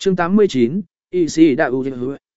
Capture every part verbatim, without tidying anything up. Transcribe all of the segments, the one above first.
Chương tám mươi chín, Y sĩ đạo ưu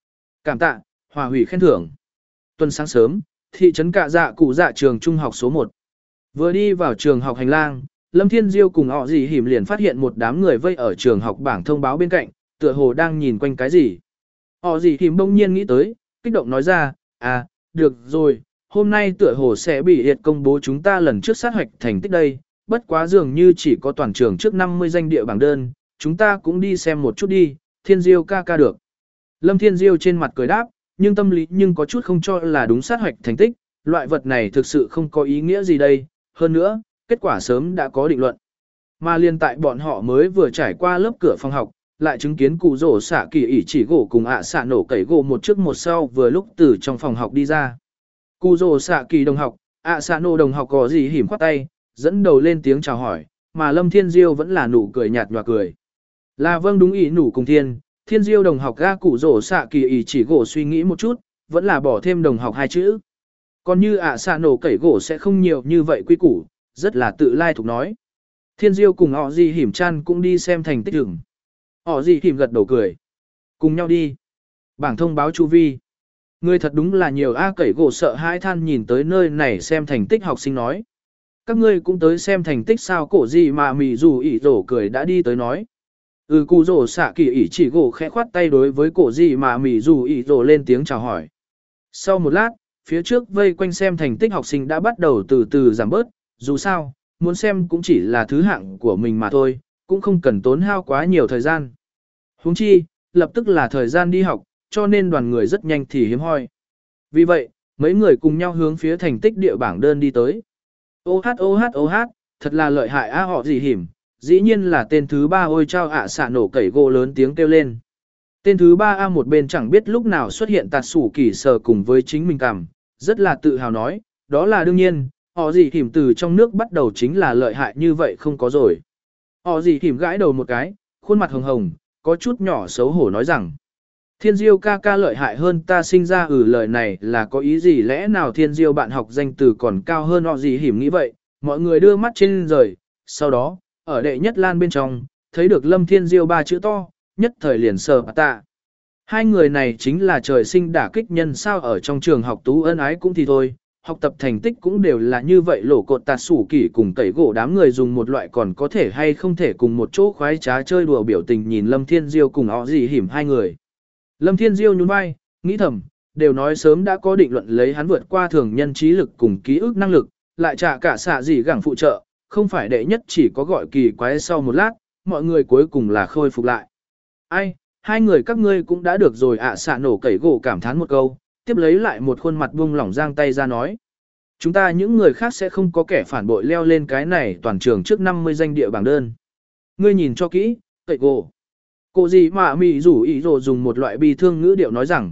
cảm tạ, hòa hủy khen thưởng. Tuần sáng sớm, thị trấn Cạ Dạ Cụ Dạ trường trung học số một. Vừa đi vào trường học hành lang, Lâm Thiên Diêu cùng họ gì hiểm liền phát hiện một đám người vây ở trường học bảng thông báo bên cạnh, tựa hồ đang nhìn quanh cái gì. Họ gì hiểm bỗng nhiên nghĩ tới, kích động nói ra, à, được rồi, hôm nay tựa hồ sẽ bị hiệt công bố chúng ta lần trước sát hoạch thành tích đây, bất quá dường như chỉ có toàn trường trước năm mươi danh địa bảng đơn, chúng ta cũng đi xem một chút đi, Thiên Diêu ca ca được. Lâm Thiên Diêu trên mặt cười đáp, nhưng tâm lý nhưng có chút không cho là đúng sát hoạch thành tích, loại vật này thực sự không có ý nghĩa gì đây, hơn nữa, kết quả sớm đã có định luận. Mà liên tại bọn họ mới vừa trải qua lớp cửa phòng học, lại chứng kiến cụ rổ xạ kỳ ỉ chỉ gỗ cùng ạ xạ nổ cẩy gỗ một trước một sau vừa lúc từ trong phòng học đi ra. Cụ rổ xạ kỳ đồng học, ạ xạ nổ đồng học có gì hiểm khoát tay, dẫn đầu lên tiếng chào hỏi, mà Lâm Thiên Diêu vẫn là nụ cười nhạt nhòa cười. Là vâng đúng ý nụ cùng thiên, Thiên Diêu đồng học ga cụ rổ xạ kỳ ỉ chỉ gỗ suy nghĩ một chút, vẫn là bỏ thêm đồng học hai chữ. Còn như ạ xạ nổ cẩy gỗ sẽ không nhiều như vậy quy củ, rất là tự lai thuộc nói. Thiên Diêu cùng họ gì hiểm chăn cũng đi xem thành tích rừng. Họ gì hiểm gật đầu cười. Cùng nhau đi. Bảng thông báo chu vi. Người thật đúng là nhiều A cẩy gỗ sợ hãi than nhìn tới nơi này xem thành tích học sinh nói. Các ngươi cũng tới xem thành tích sao cổ gì mà mì dù ỉ rổ cười đã đi tới nói. Ừ cụ rổ xạ kỳ ỉ chỉ gỗ khẽ khoát tay đối với cổ gì mà mì dù ỉ rổ lên tiếng chào hỏi. Sau một lát, phía trước vây quanh xem thành tích học sinh đã bắt đầu từ từ giảm bớt, dù sao, muốn xem cũng chỉ là thứ hạng của mình mà thôi, cũng không cần tốn hao quá nhiều thời gian. Huống chi, lập tức là thời gian đi học, cho nên đoàn người rất nhanh thì hiếm hoi. Vì vậy, mấy người cùng nhau hướng phía thành tích địa bảng đơn đi tới. Ô hát ô hát ô hát, thật là lợi hại a họ gì hiểm, dĩ nhiên là tên thứ ba ôi trao ạ xạ nổ cẩy gỗ lớn tiếng kêu lên. Tên thứ ba A một bên chẳng biết lúc nào xuất hiện tạt sủ kỳ sờ cùng với chính mình cảm, rất là tự hào nói, đó là đương nhiên, họ gì hiểm từ trong nước bắt đầu chính là lợi hại như vậy không có rồi. Họ gì hiểm gãi đầu một cái, khuôn mặt hồng hồng, có chút nhỏ xấu hổ nói rằng, Thiên Diêu ca ca lợi hại hơn ta sinh ra ừ lời này là có ý gì lẽ nào Thiên Diêu bạn học danh từ còn cao hơn họ gì hiểm nghĩ vậy, mọi người đưa mắt trên rời, sau đó, ở đệ nhất lan bên trong, thấy được Lâm Thiên Diêu ba chữ to, nhất thời liền sờ bà tạ. Hai người này chính là trời sinh đả kích nhân sao ở trong trường học tú ân ái cũng thì thôi, học tập thành tích cũng đều là như vậy lỗ cột tạt sủ kỷ cùng tẩy gỗ đám người dùng một loại còn có thể hay không thể cùng một chỗ khoái trá chơi đùa biểu tình nhìn Lâm Thiên Diêu cùng họ gì hiểm hai người. Lâm Thiên Diêu nhún vai, nghĩ thầm, đều nói sớm đã có định luận lấy hắn vượt qua thường nhân trí lực cùng ký ức năng lực, lại trả cả xạ gì gẳng phụ trợ, không phải đệ nhất chỉ có gọi kỳ quái sau một lát, mọi người cuối cùng là khôi phục lại. Ai, hai người các ngươi cũng đã được rồi ạ xạ nổ cẩy gỗ cảm thán một câu, tiếp lấy lại một khuôn mặt buông lỏng giang tay ra nói. Chúng ta những người khác sẽ không có kẻ phản bội leo lên cái này toàn trường trước năm mươi danh địa bảng đơn. Ngươi nhìn cho kỹ, cẩy gỗ. Cô gì mà mì rủ ý rồ dùng một loại bi thương ngữ điệu nói rằng.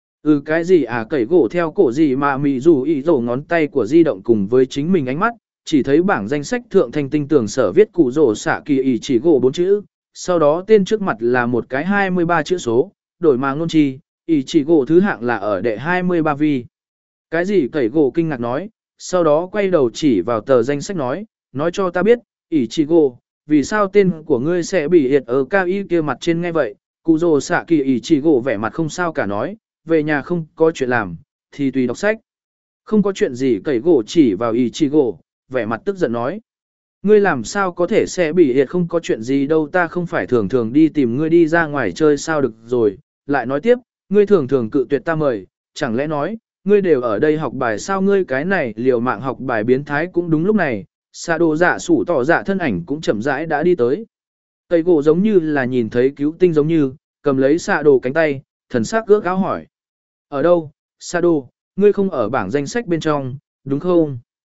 Ừ cái gì à cẩy gỗ theo cổ gì mà mì rủ ý rồ ngón tay của di động cùng với chính mình ánh mắt, chỉ thấy bảng danh sách thượng thanh tinh tường sở viết cụ rồ xạ kỳ ý chỉ gỗ bốn chữ. Sau đó tên trước mặt là một cái hai mươi ba chữ số, đổi mà ngôn chi, ý chỉ gỗ thứ hạng là ở đệ hai mươi ba vi. Cái gì cẩy gỗ kinh ngạc nói, sau đó quay đầu chỉ vào tờ danh sách nói, nói cho ta biết, ý chỉ gỗ, vì sao tên của ngươi sẽ bị hiệt ở cao y kia mặt trên nghe vậy, cụ rồ xạ kỳ ý chỉ gỗ vẻ mặt không sao cả nói, về nhà không có chuyện làm, thì tùy đọc sách. Không có chuyện gì cẩy gỗ chỉ vào ý chỉ gỗ, vẻ mặt tức giận nói. Ngươi làm sao có thể sẽ bị hiệt không có chuyện gì đâu ta không phải thường thường đi tìm ngươi đi ra ngoài chơi sao được rồi, lại nói tiếp, ngươi thường thường cự tuyệt ta mời, chẳng lẽ nói, ngươi đều ở đây học bài sao ngươi cái này liều mạng học bài biến thái cũng đúng lúc này, xạ đồ dạ sủ tỏ dạ thân ảnh cũng chậm rãi đã đi tới. Cây gỗ giống như là nhìn thấy cứu tinh giống như, cầm lấy xạ đồ cánh tay, thần sắc ước áo hỏi. Ở đâu, xạ đồ, ngươi không ở bảng danh sách bên trong, đúng không?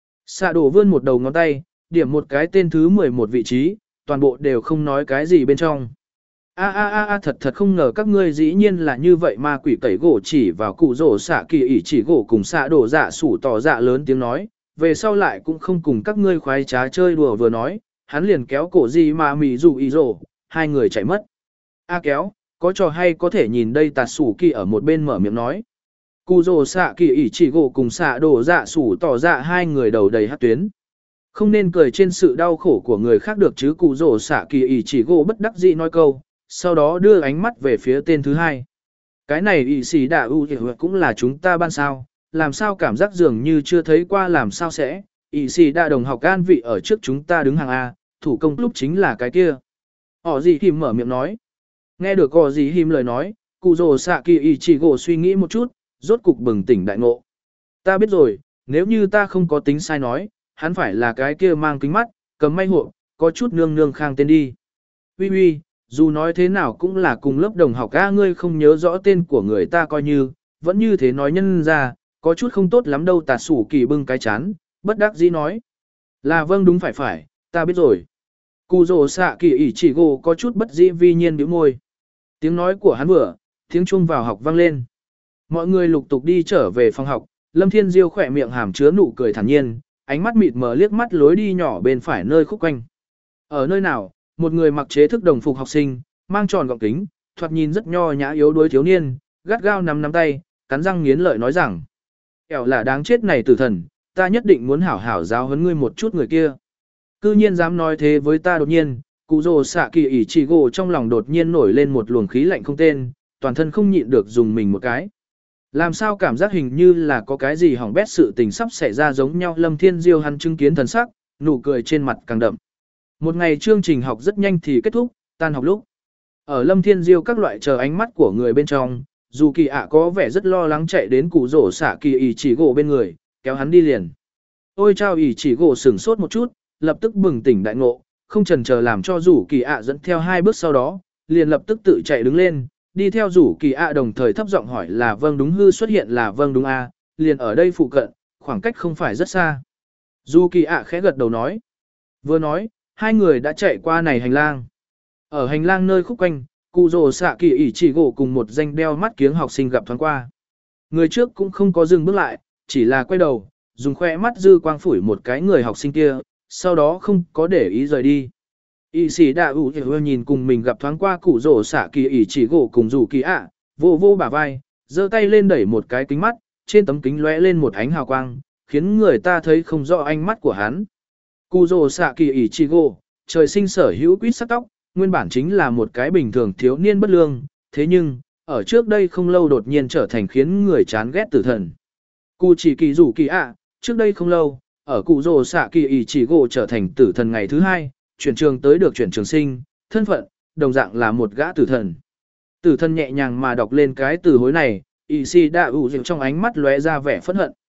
Xạ đồ vươn một đầu ngón tay, điểm một cái tên thứ mười một vị trí, toàn bộ đều không nói cái gì bên trong. A a a a thật thật không ngờ các ngươi dĩ nhiên là như vậy mà quỷ tẩy gỗ chỉ vào cụ rổ xạ kỳ ỉ chỉ gỗ cùng xạ đổ dạ sủ tỏ dạ lớn tiếng nói, về sau lại cũng không cùng các ngươi khoái trá chơi đùa vừa nói, hắn liền kéo cổ gì mà mì rủ ý rổ, hai người chạy mất. A kéo, có trò hay có thể nhìn đây tạt sủ kỳ ở một bên mở miệng nói. Cụ rổ xạ kỳ ỉ chỉ gỗ cùng xạ đổ dạ sủ tỏ dạ hai người đầu đầy hát tuyến. Không nên cười trên sự đau khổ của người khác được chứ cụ rổ xạ kỳ ỉ chỉ gỗ bất đắc dĩ nói câu, sau đó đưa ánh mắt về phía tên thứ hai. Cái này ỷ sĩ đạ ủ cũng là chúng ta ban sao, làm sao cảm giác dường như chưa thấy qua làm sao sẽ, ỷ sĩ đạ đồng học an vị ở trước chúng ta đứng hàng A, thủ công lúc chính là cái kia. Họ gì hìm mở miệng nói. Nghe được họ gì hìm lời nói, cụ rồ xạ kỳ ỷ chỉ gỗ suy nghĩ một chút, rốt cục bừng tỉnh đại ngộ. Ta biết rồi, nếu như ta không có tính sai nói, hắn phải là cái kia mang kính mắt, cầm may hộ, có chút nương nương khang tên đi. Ui ui, dù nói thế nào cũng là cùng lớp đồng học A, ngươi không nhớ rõ tên của người ta coi như, vẫn như thế nói nhân ra, có chút không tốt lắm đâu. Tà sủ kỳ bưng cái chán, bất đắc dĩ nói. Là vâng đúng phải phải, ta biết rồi. Cù rồ xạ kỳ ỷ chỉ gỗ có chút bất dĩ vi nhiên bĩu môi. Tiếng nói của hắn vừa, tiếng chuông vào học vang lên. Mọi người lục tục đi trở về phòng học, Lâm Thiên Diêu khỏe miệng hàm chứa nụ cười thản nhiên, ánh mắt mịt mờ liếc mắt lối đi nhỏ bên phải nơi khúc quanh. Ở nơi nào, một người mặc chế thức đồng phục học sinh, mang tròn gọng kính, thoạt nhìn rất nho nhã yếu đuối thiếu niên, gắt gao nắm nắm tay, cắn răng nghiến lợi nói rằng: "Kẻo là đáng chết này tử thần, ta nhất định muốn hảo hảo giáo huấn ngươi một chút người kia." Cư nhiên dám nói thế với ta. Đột nhiên, cụ rồ xạ kỳ ỷ chỉ gỗ trong lòng đột nhiên nổi lên một luồng khí lạnh không tên, toàn thân không nhịn được dùng mình một cái. Làm sao cảm giác hình như là có cái gì hỏng bét sự tình sắp xảy ra giống nhau. Lâm Thiên Diêu hắn chứng kiến thần sắc, nụ cười trên mặt càng đậm. Một ngày chương trình học rất nhanh thì kết thúc, tan học lúc. Ở Lâm Thiên Diêu các loại chờ ánh mắt của người bên trong, dù kỳ ạ có vẻ rất lo lắng chạy đến cụ rổ xạ kỳ ỷ chỉ gỗ bên người, kéo hắn đi liền. Ôi chao, ỷ chỉ gỗ sửng sốt một chút, lập tức bừng tỉnh đại ngộ, không chần chờ làm cho rủ kỳ ạ dẫn theo hai bước sau đó, liền lập tức tự chạy đứng lên, đi theo rủ kỳ ạ đồng thời thấp giọng hỏi là vâng đúng hư xuất hiện là vâng đúng a, liền ở đây phụ cận, khoảng cách không phải rất xa. Dù kỳ ạ khẽ gật đầu nói. Vừa nói, hai người đã chạy qua này hành lang. Ở hành lang nơi khúc quanh, cụ rồ xạ kỳ ỷ chỉ gỗ cùng một danh đeo mắt kiếng học sinh gặp thoáng qua. Người trước cũng không có dừng bước lại, chỉ là quay đầu, dùng khoe mắt dư quang phủi một cái người học sinh kia, sau đó không có để ý rời đi. Y sĩ đạ ủ nhìn cùng mình gặp thoáng qua cụ rồ xạ kỳ ỷ chỉ gỗ cùng rủ kỳ ạ, vô vô bả vai, giơ tay lên đẩy một cái kính mắt, trên tấm kính lóe lên một ánh hào quang, khiến người ta thấy không rõ ánh mắt của hắn. Cụ rồ xạ kỳ ỷ chỉ gỗ, trời sinh sở hữu quýt sắc tóc, nguyên bản chính là một cái bình thường thiếu niên bất lương, thế nhưng, ở trước đây không lâu đột nhiên trở thành khiến người chán ghét tử thần. Cụ chỉ kỳ rủ kỳ ạ, trước đây không lâu, ở cụ rồ xạ kỳ ỷ chỉ gỗ trở thành tử thần ngày thứ hai, chuyển trường tới được chuyển trường sinh, thân phận, đồng dạng là một gã tử thần. Tử thần nhẹ nhàng mà đọc lên cái từ hối này, ỷ xì đạ ủ trong ánh mắt lóe ra vẻ phẫn hận.